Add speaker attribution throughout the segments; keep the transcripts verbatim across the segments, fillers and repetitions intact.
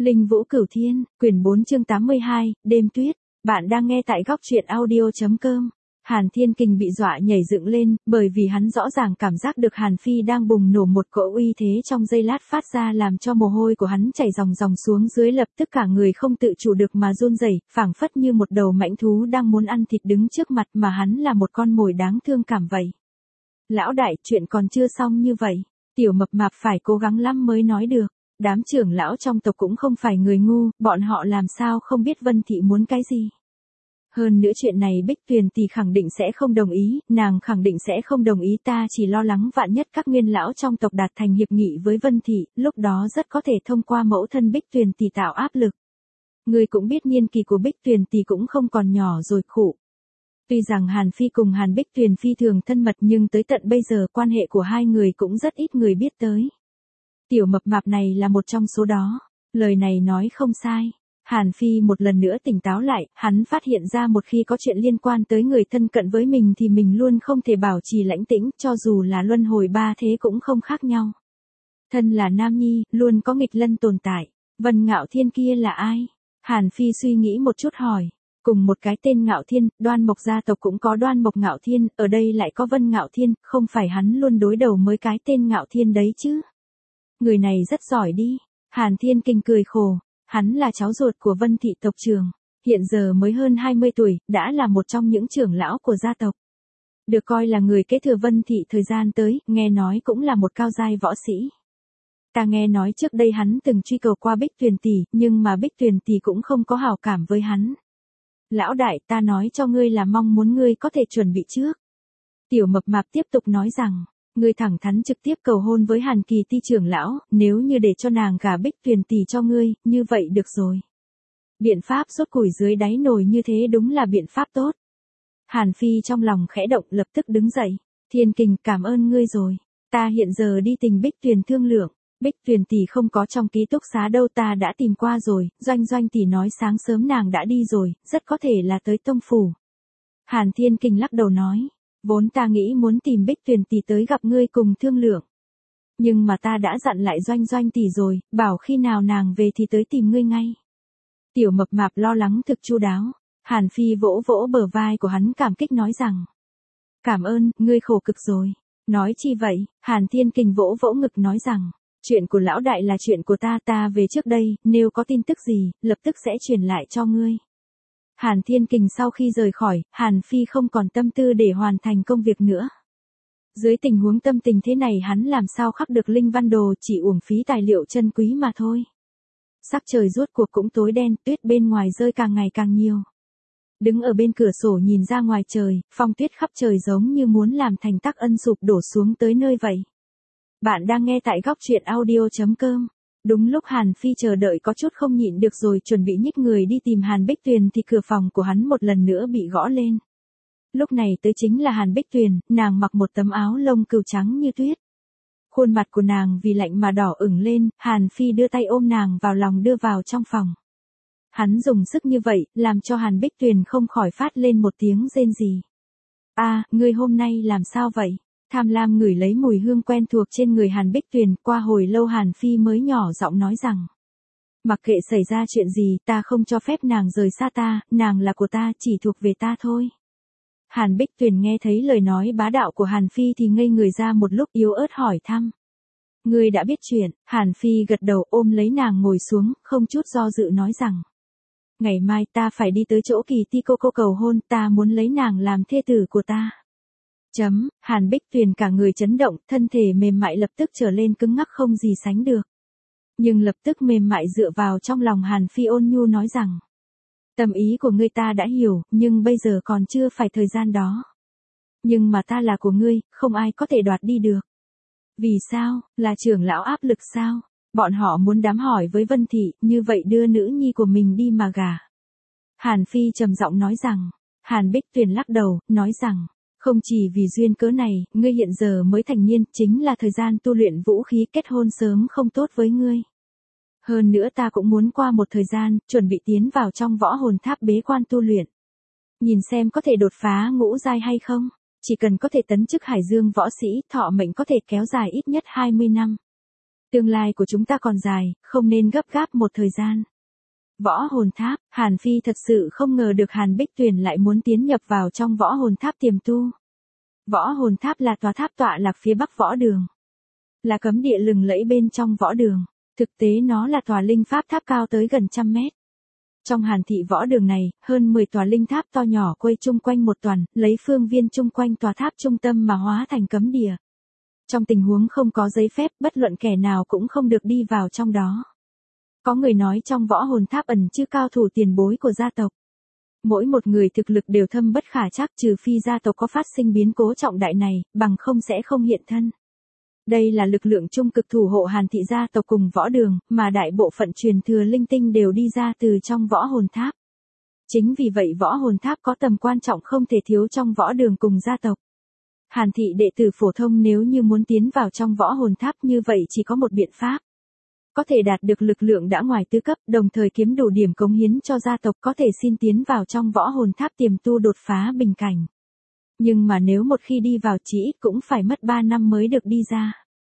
Speaker 1: Linh Vũ Cửu Thiên, quyển bốn chương tám mươi hai, đêm tuyết. Bạn đang nghe tại góc truyện audio chấm com. Hàn Thiên Kình bị dọa nhảy dựng lên, bởi vì hắn rõ ràng cảm giác được Hàn Phi đang bùng nổ một cỗ uy thế trong giây lát phát ra làm cho mồ hôi của hắn chảy ròng ròng xuống dưới, lập tức cả người không tự chủ được mà run rẩy, phảng phất như một đầu mãnh thú đang muốn ăn thịt đứng trước mặt mà hắn là một con mồi đáng thương cảm vậy. Lão đại, chuyện còn chưa xong như vậy. Tiểu Mập Mạp phải cố gắng lắm mới nói được. Đám trưởng lão trong tộc cũng không phải người ngu, bọn họ làm sao không biết Vân Thị muốn cái gì. Hơn nữa chuyện này Bích Tuyền thì khẳng định sẽ không đồng ý, nàng khẳng định sẽ không đồng ý, ta chỉ lo lắng vạn nhất các nguyên lão trong tộc đạt thành hiệp nghị với Vân Thị, lúc đó rất có thể thông qua mẫu thân Bích Tuyền thì tạo áp lực. Người cũng biết niên kỳ của Bích Tuyền thì cũng không còn nhỏ rồi khụ. Tuy rằng Hàn Phi cùng Hàn Bích Tuyền phi thường thân mật nhưng tới tận bây giờ quan hệ của hai người cũng rất ít người biết tới. Tiểu Mập Mạp này là một trong số đó. Lời này nói không sai. Hàn Phi một lần nữa tỉnh táo lại, hắn phát hiện ra một khi có chuyện liên quan tới người thân cận với mình thì mình luôn không thể bảo trì lãnh tĩnh, cho dù là luân hồi ba thế cũng không khác nhau. Thân là nam nhi, luôn có nghịch lân tồn tại. Vân Ngạo Thiên kia là ai? Hàn Phi suy nghĩ một chút hỏi. Cùng một cái tên Ngạo Thiên, Đoan Mộc gia tộc cũng có Đoan Mộc Ngạo Thiên, ở đây lại có Vân Ngạo Thiên, không phải hắn luôn đối đầu mới cái tên Ngạo Thiên đấy chứ? Người này rất giỏi đi. Hàn Thiên Kình cười khổ. Hắn là cháu ruột của Vân Thị tộc trưởng. Hiện giờ mới hơn hai mươi tuổi, đã là một trong những trưởng lão của gia tộc. Được coi là người kế thừa Vân Thị thời gian tới, nghe nói cũng là một cao giai võ sĩ. Ta nghe nói trước đây hắn từng truy cầu qua Bích Tuyền tỷ, nhưng mà Bích Tuyền tỷ cũng không có hảo cảm với hắn. Lão đại, ta nói cho ngươi là mong muốn ngươi có thể chuẩn bị trước. Tiểu Mập Mạp tiếp tục nói rằng. Ngươi thẳng thắn trực tiếp cầu hôn với Hàn Kỳ Ti trưởng lão, nếu như để cho nàng gả Bích Tuyền tỷ cho ngươi, như vậy được rồi. Biện pháp rút củi dưới đáy nồi như thế đúng là biện pháp tốt. Hàn Phi trong lòng khẽ động lập tức đứng dậy. Thiên Kình, cảm ơn ngươi rồi. Ta hiện giờ đi tìm Bích Tuyền thương lượng. Bích Tuyền tỷ không có trong ký túc xá đâu, ta đã tìm qua rồi. Doanh Doanh tỷ nói sáng sớm nàng đã đi rồi, rất có thể là tới tông phủ. Hàn Thiên Kình lắc đầu nói. Vốn ta nghĩ muốn tìm Bích Tuyền tỷ tới gặp ngươi cùng thương lượng. Nhưng mà ta đã dặn lại Doanh Doanh tỷ rồi, bảo khi nào nàng về thì tới tìm ngươi ngay. Tiểu Mập Mạp lo lắng thực chu đáo. Hàn Phi vỗ vỗ bờ vai của hắn cảm kích nói rằng. Cảm ơn, ngươi khổ cực rồi. Nói chi vậy? Hàn Thiên Kình vỗ vỗ ngực nói rằng. Chuyện của lão đại là chuyện của ta, ta về trước đây, nếu có tin tức gì, lập tức sẽ truyền lại cho ngươi. Hàn Thiên Kình sau khi rời khỏi, Hàn Phi không còn tâm tư để hoàn thành công việc nữa. Dưới tình huống tâm tình thế này hắn làm sao khắc được linh văn đồ, chỉ uổng phí tài liệu chân quý mà thôi. Sắc trời rốt cuộc cũng tối đen, tuyết bên ngoài rơi càng ngày càng nhiều. Đứng ở bên cửa sổ nhìn ra ngoài trời, phong tuyết khắp trời giống như muốn làm thành tắc ân sụp đổ xuống tới nơi vậy. Bạn đang nghe tại góc truyện audio chấm com. Đúng lúc Hàn Phi chờ đợi có chút không nhịn được rồi chuẩn bị nhích người đi tìm Hàn Bích Tuyền thì cửa phòng của hắn một lần nữa bị gõ lên. Lúc này tới chính là Hàn Bích Tuyền, nàng mặc một tấm áo lông cừu trắng như tuyết. Khuôn mặt của nàng vì lạnh mà đỏ ửng lên, Hàn Phi đưa tay ôm nàng vào lòng đưa vào trong phòng. Hắn dùng sức như vậy, làm cho Hàn Bích Tuyền không khỏi phát lên một tiếng rên rỉ. A, ngươi hôm nay làm sao vậy? Tham lam ngửi lấy mùi hương quen thuộc trên người Hàn Bích Tuyền, qua hồi lâu Hàn Phi mới nhỏ giọng nói rằng. Mặc kệ xảy ra chuyện gì, ta không cho phép nàng rời xa ta, nàng là của ta, chỉ thuộc về ta thôi. Hàn Bích Tuyền nghe thấy lời nói bá đạo của Hàn Phi thì ngây người ra một lúc, yếu ớt hỏi thăm. Ngươi đã biết chuyện? Hàn Phi gật đầu ôm lấy nàng ngồi xuống, không chút do dự nói rằng. Ngày mai ta phải đi tới chỗ Kỳ Ti cô cô cầu hôn, ta muốn lấy nàng làm thê tử của ta. Chấm, Hàn Bích Tuyền cả người chấn động, thân thể mềm mại lập tức trở lên cứng ngắc không gì sánh được. Nhưng lập tức mềm mại dựa vào trong lòng Hàn Phi ôn nhu nói rằng. Tâm ý của ngươi ta đã hiểu, nhưng bây giờ còn chưa phải thời gian đó. Nhưng mà ta là của ngươi, không ai có thể đoạt đi được. Vì sao, là trưởng lão áp lực sao? Bọn họ muốn đám hỏi với Vân Thị, như vậy đưa nữ nhi của mình đi mà gả. Hàn Phi trầm giọng nói rằng. Hàn Bích Tuyền lắc đầu, nói rằng. Không chỉ vì duyên cớ này, ngươi hiện giờ mới thành niên, chính là thời gian tu luyện vũ khí, kết hôn sớm không tốt với ngươi. Hơn nữa ta cũng muốn qua một thời gian, chuẩn bị tiến vào trong võ hồn tháp bế quan tu luyện. Nhìn xem có thể đột phá ngũ giai hay không, chỉ cần có thể tấn chức Hải Dương võ sĩ, thọ mệnh có thể kéo dài ít nhất hai mươi năm. Tương lai của chúng ta còn dài, không nên gấp gáp một thời gian. Võ hồn tháp, Hàn Phi thật sự không ngờ được Hàn Bích Tuyền lại muốn tiến nhập vào trong võ hồn tháp tiềm tu. Võ hồn tháp là tòa tháp tọa lạc phía bắc võ đường. Là cấm địa lừng lẫy bên trong võ đường. Thực tế nó là tòa linh pháp tháp cao tới gần trăm mét. Trong Hàn thị võ đường này, hơn mười tòa linh tháp to nhỏ quay chung quanh một toàn, lấy phương viên chung quanh tòa tháp trung tâm mà hóa thành cấm địa. Trong tình huống không có giấy phép, bất luận kẻ nào cũng không được đi vào trong đó. Có người nói trong võ hồn tháp ẩn chứa cao thủ tiền bối của gia tộc. Mỗi một người thực lực đều thâm bất khả trắc, trừ phi gia tộc có phát sinh biến cố trọng đại này, bằng không sẽ không hiện thân. Đây là lực lượng trung cực thủ hộ Hàn thị gia tộc cùng võ đường, mà đại bộ phận truyền thừa linh tinh đều đi ra từ trong võ hồn tháp. Chính vì vậy võ hồn tháp có tầm quan trọng không thể thiếu trong võ đường cùng gia tộc. Hàn thị đệ tử phổ thông nếu như muốn tiến vào trong võ hồn tháp như vậy chỉ có một biện pháp. Có thể đạt được lực lượng đã ngoài tứ cấp, đồng thời kiếm đủ điểm cống hiến cho gia tộc, có thể xin tiến vào trong võ hồn tháp tiềm tu đột phá bình cảnh. Nhưng mà nếu một khi đi vào chỉ ít cũng phải mất ba năm mới được đi ra.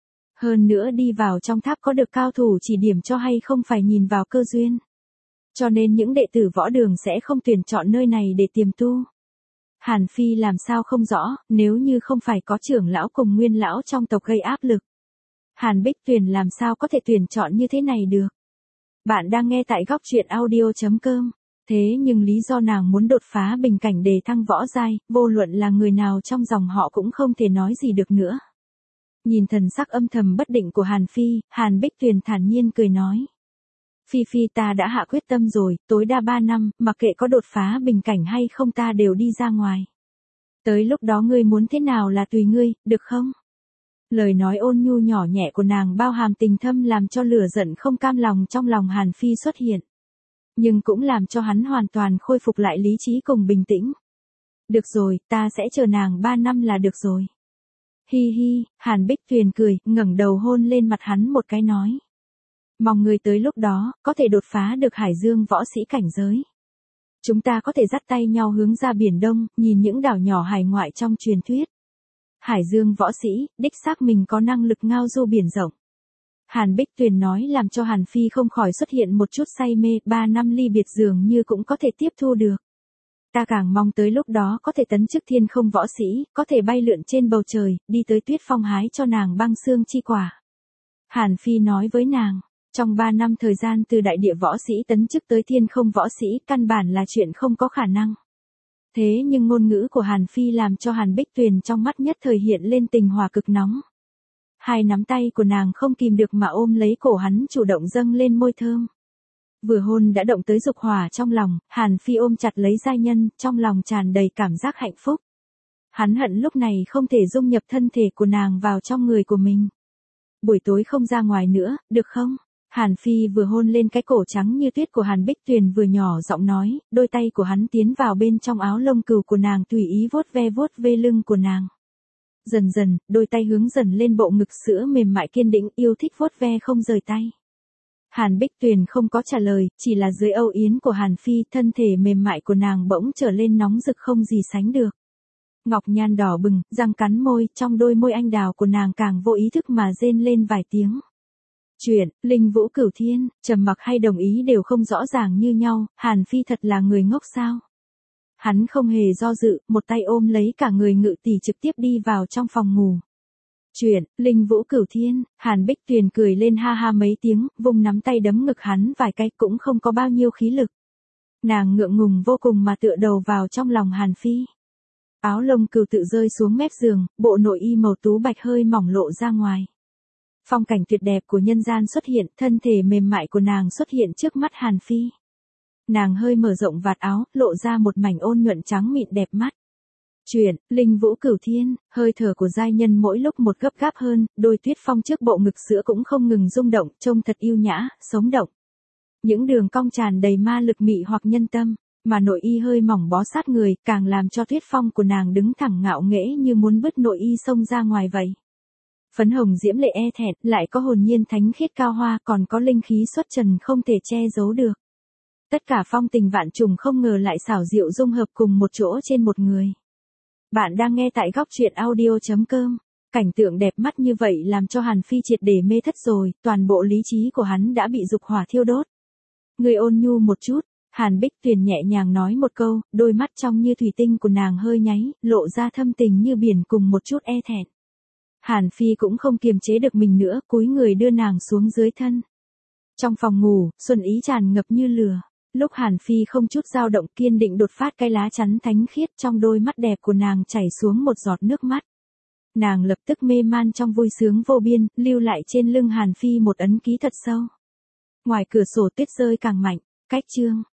Speaker 1: Hơn nữa đi vào trong tháp có được cao thủ chỉ điểm cho hay không phải nhìn vào cơ duyên. Cho nên những đệ tử võ đường sẽ không tuyển chọn nơi này để tiềm tu. Hàn Phi làm sao không rõ, nếu như không phải có trưởng lão cùng nguyên lão trong tộc gây áp lực. Hàn Bích Tuyền làm sao có thể tuyển chọn như thế này được. Bạn đang nghe tại góc truyện audio chấm com. Thế nhưng lý do nàng muốn đột phá bình cảnh để thăng võ giai, vô luận là người nào trong dòng họ cũng không thể nói gì được nữa. Nhìn thần sắc âm thầm bất định của Hàn Phi, Hàn Bích Tuyền thản nhiên cười nói. Phi Phi ta đã hạ quyết tâm rồi, tối đa ba năm, mặc kệ có đột phá bình cảnh hay không ta đều đi ra ngoài. Tới lúc đó ngươi muốn thế nào là tùy ngươi, được không? Lời nói ôn nhu nhỏ nhẹ của nàng bao hàm tình thâm làm cho lửa giận không cam lòng trong lòng Hàn Phi xuất hiện. Nhưng cũng làm cho hắn hoàn toàn khôi phục lại lý trí cùng bình tĩnh. Được rồi, ta sẽ chờ nàng ba năm là được rồi. Hi hi, Hàn Bích Tuyền cười, ngẩng đầu hôn lên mặt hắn một cái nói. Mong người tới lúc đó, có thể đột phá được Hải Dương võ sĩ cảnh giới. Chúng ta có thể dắt tay nhau hướng ra Biển Đông, nhìn những đảo nhỏ hải ngoại trong truyền thuyết. Hải Dương võ sĩ, đích xác mình có năng lực ngao du biển rộng. Hàn Bích Tuyền nói làm cho Hàn Phi không khỏi xuất hiện một chút say mê, ba năm ly biệt dường như cũng có thể tiếp thu được. Ta càng mong tới lúc đó có thể tấn chức thiên không võ sĩ, có thể bay lượn trên bầu trời, đi tới Tuyết Phong hái cho nàng băng xương chi quả. Hàn Phi nói với nàng, trong ba năm thời gian từ đại địa võ sĩ tấn chức tới thiên không võ sĩ, căn bản là chuyện không có khả năng. Thế nhưng ngôn ngữ của Hàn Phi làm cho Hàn Bích Tuyền trong mắt nhất thời hiện lên tình hòa cực nóng. Hai nắm tay của nàng không kìm được mà ôm lấy cổ hắn chủ động dâng lên môi thơm. Vừa hôn đã động tới dục hỏa trong lòng, Hàn Phi ôm chặt lấy giai nhân, trong lòng tràn đầy cảm giác hạnh phúc. Hắn hận lúc này không thể dung nhập thân thể của nàng vào trong người của mình. Buổi tối không ra ngoài nữa, được không? Hàn Phi vừa hôn lên cái cổ trắng như tuyết của Hàn Bích Tuyền vừa nhỏ giọng nói, đôi tay của hắn tiến vào bên trong áo lông cừu của nàng tùy ý vuốt ve vuốt ve lưng của nàng. Dần dần, đôi tay hướng dần lên bộ ngực sữa mềm mại kiên định yêu thích vuốt ve không rời tay. Hàn Bích Tuyền không có trả lời, chỉ là dưới âu yếm của Hàn Phi, thân thể mềm mại của nàng bỗng trở lên nóng rực không gì sánh được. Ngọc nhan đỏ bừng, răng cắn môi, trong đôi môi anh đào của nàng càng vô ý thức mà rên lên vài tiếng. Chuyện, Linh Vũ Cửu Thiên, trầm mặc hay đồng ý đều không rõ ràng như nhau, Hàn Phi thật là người ngốc sao. Hắn không hề do dự, một tay ôm lấy cả người Ngự Tỷ trực tiếp đi vào trong phòng ngủ. Chuyện, Linh Vũ Cửu Thiên, Hàn Bích Tuyền cười lên ha ha mấy tiếng, vùng nắm tay đấm ngực hắn vài cái cũng không có bao nhiêu khí lực. Nàng ngượng ngùng vô cùng mà tựa đầu vào trong lòng Hàn Phi. Áo lông cừu tự rơi xuống mép giường, bộ nội y màu tú bạch hơi mỏng lộ ra ngoài. Phong cảnh tuyệt đẹp của nhân gian xuất hiện, thân thể mềm mại của nàng xuất hiện trước mắt Hàn Phi. Nàng hơi mở rộng vạt áo, lộ ra một mảnh ôn nhuận trắng mịn đẹp mắt. Chuyện, Linh Vũ Cửu Thiên, hơi thở của giai nhân mỗi lúc một gấp gáp hơn, đôi tuyết phong trước bộ ngực sữa cũng không ngừng rung động, trông thật yêu nhã, sống động. Những đường cong tràn đầy ma lực mị hoặc nhân tâm, mà nội y hơi mỏng bó sát người, càng làm cho tuyết phong của nàng đứng thẳng ngạo nghễ như muốn bứt nội y xông ra ngoài vậy. Phấn hồng diễm lệ e thẹn, lại có hồn nhiên thánh khiết cao hoa, còn có linh khí xuất trần không thể che giấu được. Tất cả phong tình vạn trùng không ngờ lại xảo diệu dung hợp cùng một chỗ trên một người. Bạn đang nghe tại góc truyện audio chấm com. Cảnh tượng đẹp mắt như vậy làm cho Hàn Phi triệt để mê thất rồi, toàn bộ lý trí của hắn đã bị dục hỏa thiêu đốt. Người ôn nhu một chút, Hàn Bích Tuyền nhẹ nhàng nói một câu, đôi mắt trong như thủy tinh của nàng hơi nháy, lộ ra thâm tình như biển cùng một chút e thẹn. Hàn Phi cũng không kiềm chế được mình nữa, cúi người đưa nàng xuống dưới thân. Trong phòng ngủ, xuân ý tràn ngập như lửa. Lúc Hàn Phi không chút dao động kiên định đột phát cái lá chắn thánh khiết trong đôi mắt đẹp của nàng chảy xuống một giọt nước mắt. Nàng lập tức mê man trong vui sướng vô biên, lưu lại trên lưng Hàn Phi một ấn ký thật sâu. Ngoài cửa sổ tuyết rơi càng mạnh, cách chương.